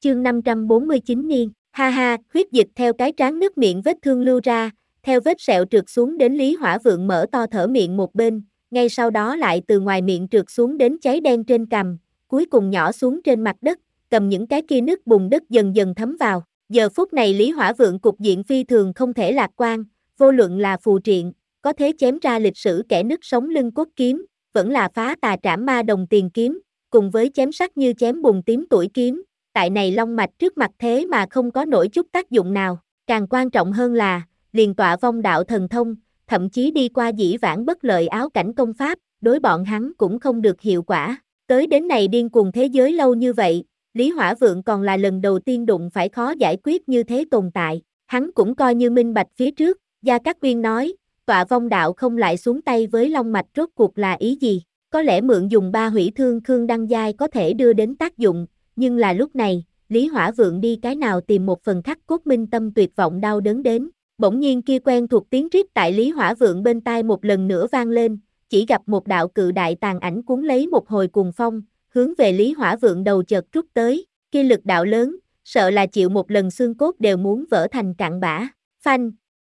Chương 549 niên, ha ha, huyết dịch theo cái trán nước miệng vết thương lưu ra, theo vết sẹo trượt xuống đến Lý Hỏa Vượng mở to thở miệng một bên, ngay sau đó lại từ ngoài miệng trượt xuống đến cháy đen trên cằm, cuối cùng nhỏ xuống trên mặt đất, cầm những cái kia nước bùn đất dần dần thấm vào. Giờ phút này Lý Hỏa Vượng cục diện phi thường không thể lạc quan, vô luận là phù triện, có thể chém ra lịch sử kẻ nứt sống lưng cốt kiếm, vẫn là phá tà trảm ma đồng tiền kiếm, cùng với chém sắc như chém bùn tím tuổi kiếm, tại này long mạch trước mặt thế mà không có nổi chút tác dụng nào, càng quan trọng hơn là, liền tọa vong đạo thần thông, thậm chí đi qua dĩ vãng bất lợi áo cảnh công pháp, đối bọn hắn cũng không được hiệu quả. Tới đến này điên cuồng thế giới lâu như vậy, Lý Hỏa Vượng còn là lần đầu tiên đụng phải khó giải quyết như thế tồn tại, hắn cũng coi như minh bạch phía trước, Gia Cát Uyên nói, tọa vong đạo không lại xuống tay với long mạch rốt cuộc là ý gì, có lẽ mượn dùng ba hủy thương Khương Đăng Giai có thể đưa đến tác dụng, nhưng là lúc này, Lý Hỏa Vượng đi cái nào tìm một phần khắc cốt minh tâm tuyệt vọng đau đớn đến, bỗng nhiên kia quen thuộc tiếng rít tại Lý Hỏa Vượng bên tai một lần nữa vang lên, chỉ gặp một đạo cự đại tàn ảnh cuốn lấy một hồi cuồng phong, hướng về Lý Hỏa Vượng đầu chợt trút tới, kia lực đạo lớn, sợ là chịu một lần xương cốt đều muốn vỡ thành cặn bã, phanh.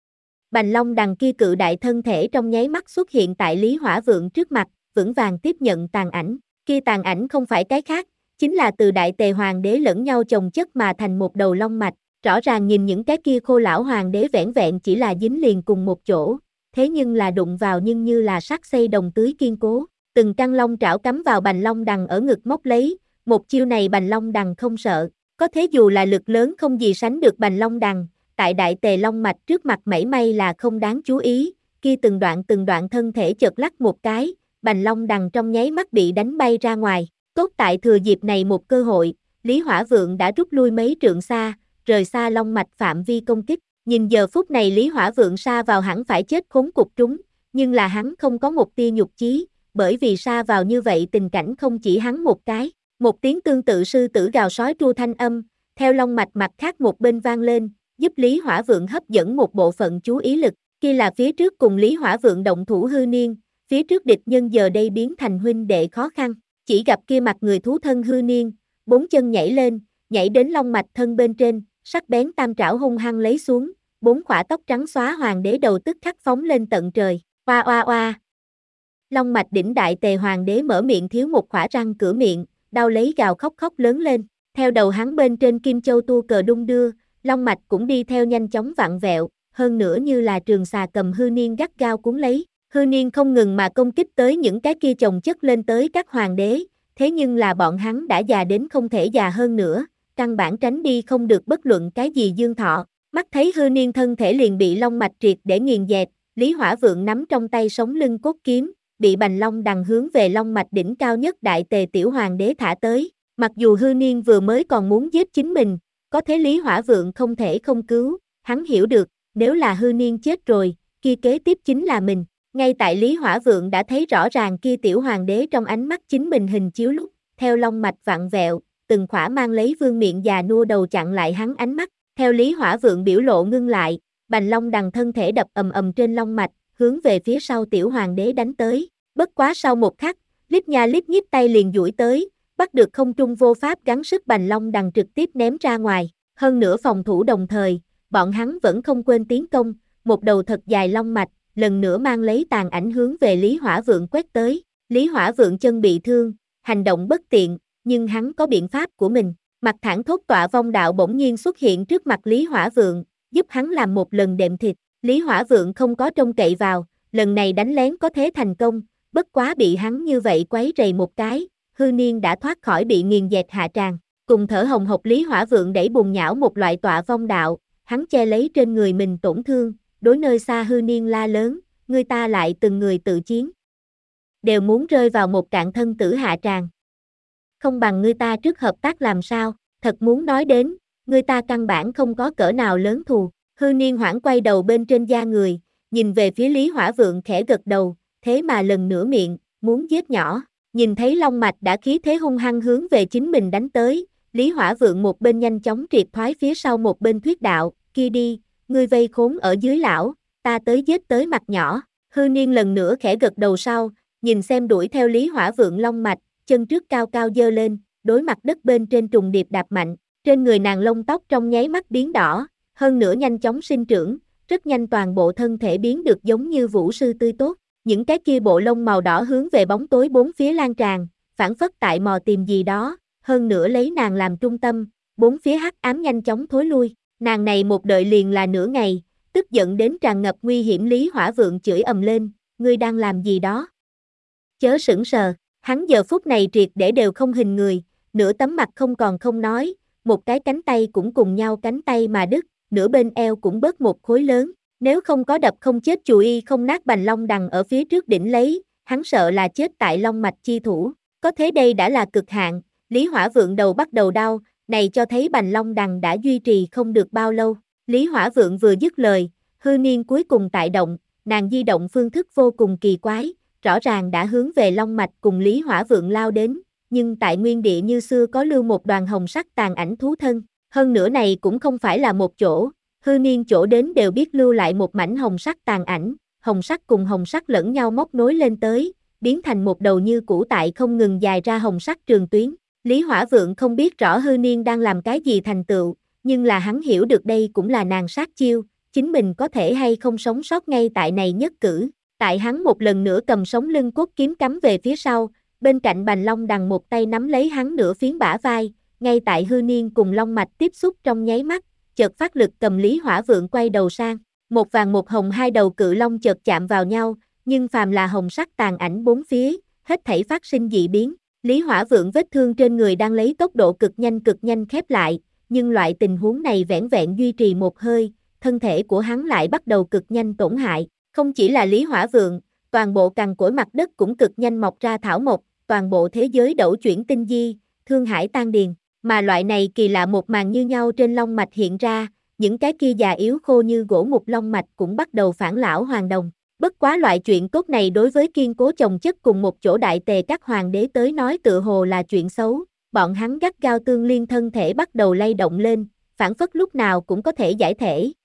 Bành Long đằng kia cự đại thân thể trong nháy mắt xuất hiện tại Lý Hỏa Vượng trước mặt, vững vàng tiếp nhận tàn ảnh, kia tàn ảnh không phải cái khác, chính là từ Đại Tề Hoàng đế lẫn nhau chồng chất mà thành một đầu long mạch, rõ ràng nhìn những cái kia khô lão hoàng đế vẻn vẹn chỉ là dính liền cùng một chỗ, thế nhưng là đụng vào nhưng như là sắt xây đồng tưới kiên cố, từng căn long trảo cắm vào Bành Long đằng ở ngực móc lấy, một chiêu này Bành Long đằng không sợ, có thế dù là lực lớn không gì sánh được Bành Long đằng, tại Đại Tề Long mạch trước mặt mảy may là không đáng chú ý, kia từng đoạn thân thể chợt lắc một cái, Bành Long đằng trong nháy mắt bị đánh bay ra ngoài. Tốt tại thừa dịp này một cơ hội, Lý Hỏa Vượng đã rút lui mấy trượng xa, rời xa long mạch phạm vi công kích. Nhìn giờ phút này Lý Hỏa Vượng sa vào hẳn phải chết khốn cục trúng, nhưng là hắn không có một tia nhục chí, bởi vì sa vào như vậy tình cảnh không chỉ hắn một cái. Một tiếng tương tự sư tử gào sói tru thanh âm, theo long mạch mặt khác một bên vang lên, giúp Lý Hỏa Vượng hấp dẫn một bộ phận chú ý lực. Kia là phía trước cùng Lý Hỏa Vượng động thủ Hư Niên, phía trước địch nhân giờ đây biến thành huynh đệ khó khăn. Chỉ gặp kia mặt người thú thân Hư Niên, bốn chân nhảy lên, nhảy đến long mạch thân bên trên, sắc bén tam trảo hung hăng lấy xuống, bốn khỏa tóc trắng xóa hoàng đế đầu tức khắc phóng lên tận trời, oa oa oa. Long mạch đỉnh Đại Tề Hoàng đế mở miệng thiếu một khỏa răng cửa miệng, đau lấy gào khóc khóc lớn lên, theo đầu hắn bên trên kim châu tua cờ đung đưa, long mạch cũng đi theo nhanh chóng vặn vẹo, hơn nữa như là trường xà cầm Hư Niên gắt gao cuốn lấy. Hư Niên không ngừng mà công kích tới những cái kia chồng chất lên tới các hoàng đế, thế nhưng là bọn hắn đã già đến không thể già hơn nữa, căn bản tránh đi không được bất luận cái gì dương thọ. Mắt thấy Hư Niên thân thể liền bị long mạch triệt để nghiền dẹp, Lý Hỏa Vượng nắm trong tay sống lưng cốt kiếm, bị Bành Long đằng hướng về long mạch đỉnh cao nhất Đại Tề tiểu hoàng đế thả tới. Mặc dù Hư Niên vừa mới còn muốn giết chính mình, có thế Lý Hỏa Vượng không thể không cứu, hắn hiểu được, nếu là Hư Niên chết rồi, kia kế tiếp chính là mình. Ngay tại Lý Hỏa Vượng đã thấy rõ ràng kia tiểu hoàng đế trong ánh mắt chính mình hình chiếu lúc, theo long mạch vặn vẹo, từng khỏa mang lấy vương miệng già nua đầu chặn lại hắn ánh mắt, theo Lý Hỏa Vượng biểu lộ ngưng lại, Bành Long đằng thân thể đập ầm ầm trên long mạch, hướng về phía sau tiểu hoàng đế đánh tới, bất quá sau một khắc, lít nha lít nhít tay liền duỗi tới, bắt được không trung vô pháp gắng sức Bành Long đằng trực tiếp ném ra ngoài, hơn nữa phòng thủ đồng thời, bọn hắn vẫn không quên tiến công, một đầu thật dài long mạch, lần nữa mang lấy tàn ảnh hướng về Lý Hỏa Vượng quét tới. Lý Hỏa Vượng chân bị thương, hành động bất tiện, nhưng hắn có biện pháp của mình. Mặt thẳng thốt tọa vong đạo bỗng nhiên xuất hiện trước mặt Lý Hỏa Vượng, giúp hắn làm một lần đệm thịt. Lý Hỏa Vượng không có trông cậy vào, lần này đánh lén có thế thành công, bất quá bị hắn như vậy quấy rầy một cái, Hư Niên đã thoát khỏi bị nghiền dẹt hạ tràng. Cùng thở hồng hộc Lý Hỏa Vượng đẩy bùn nhão một loại tọa vong đạo, hắn che lấy trên người mình tổn thương, đối nơi xa Hư Niên la lớn, người ta lại từng người tự chiến. Đều muốn rơi vào một cạn thân tử hạ tràng. Không bằng người ta trước hợp tác làm sao, thật muốn nói đến, người ta căn bản không có cỡ nào lớn thù. Hư Niên hoảng quay đầu bên trên da người, nhìn về phía Lý Hỏa Vượng khẽ gật đầu, thế mà lần nữa miệng, muốn giết nhỏ. Nhìn thấy long mạch đã khí thế hung hăng hướng về chính mình đánh tới, Lý Hỏa Vượng một bên nhanh chóng triệt thoái phía sau một bên thuyết đạo, kia đi, ngươi vây khốn ở dưới lão, ta tới giết tới mặt nhỏ. Hư Niên lần nữa khẽ gật đầu sau, nhìn xem đuổi theo Lý Hỏa Vượng long mạch, chân trước cao cao giơ lên, đối mặt đất bên trên trùng điệp đạp mạnh, Trên người nàng lông tóc trong nháy mắt biến đỏ, hơn nữa nhanh chóng sinh trưởng, rất nhanh toàn bộ thân thể biến được giống như vũ sư tươi tốt. Những cái kia bộ lông màu đỏ hướng về bóng tối bốn phía lan tràn, phảng phất tại mò tìm gì đó, hơn nữa lấy nàng làm trung tâm, bốn phía hắc ám nhanh chóng thối lui. Nàng này một đợi liền là nửa ngày, tức giận đến tràn ngập nguy hiểm. Lý Hỏa Vượng chửi ầm lên, ngươi đang làm gì đó? Chớ sững sờ, hắn giờ phút này triệt để đều không hình người, nửa tấm mặt không còn không nói, một cái cánh tay cũng cùng nhau cánh tay mà đứt, nửa bên eo cũng bớt một khối lớn. Nếu không có đập không chết chù y không nát bành long đằng ở phía trước đỉnh lấy, hắn sợ là chết tại long mạch chi thủ. Có thế đây đã là cực hạn, Lý Hỏa Vượng đầu bắt đầu đau, này cho thấy bành long đằng đã duy trì không được bao lâu. Lý Hỏa Vượng vừa dứt lời, hư niên cuối cùng tại động, nàng di động phương thức vô cùng kỳ quái, rõ ràng đã hướng về long mạch cùng Lý Hỏa Vượng lao đến, nhưng tại nguyên địa như xưa có lưu một đoàn hồng sắc tàn ảnh thú thân, hơn nữa này cũng không phải là một chỗ. Hư niên chỗ đến đều biết lưu lại một mảnh hồng sắc tàn ảnh, hồng sắc cùng hồng sắc lẫn nhau móc nối lên tới, biến thành một đầu như củ tại không ngừng dài ra hồng sắc trường tuyến. Lý Hỏa Vượng không biết rõ hư niên đang làm cái gì thành tựu, nhưng là hắn hiểu được đây cũng là nàng sát chiêu, chính mình có thể hay không sống sót ngay tại này nhất cử. Tại hắn một lần nữa cầm sống lưng cốt kiếm cắm về phía sau, bên cạnh bành long đằng một tay nắm lấy hắn nửa phiến bả vai, ngay tại hư niên cùng long mạch tiếp xúc trong nháy mắt, chợt phát lực cầm Lý Hỏa Vượng quay đầu sang, một vàng một hồng hai đầu cự long chợt chạm vào nhau, nhưng phàm là hồng sắc tàn ảnh bốn phía, hết thảy phát sinh dị biến. Lý Hỏa Vượng vết thương trên người đang lấy tốc độ cực nhanh khép lại, nhưng loại tình huống này vẻn vẹn duy trì một hơi, thân thể của hắn lại bắt đầu cực nhanh tổn hại. Không chỉ là Lý Hỏa Vượng, toàn bộ cằn cỗi mặt đất cũng cực nhanh mọc ra thảo mộc, toàn bộ thế giới đẩu chuyển tinh di, thương hải tan điền. Mà loại này kỳ lạ một màn như nhau trên long mạch hiện ra, những cái kia già yếu khô như gỗ mục long mạch cũng bắt đầu phản lão hoàn đồng. Bất quá loại chuyện tốt này đối với kiên cố chồng chất cùng một chỗ đại tề các hoàng đế tới nói tựa hồ là chuyện xấu, bọn hắn gắt gao tương liên thân thể bắt đầu lay động lên, phảng phất lúc nào cũng có thể giải thể.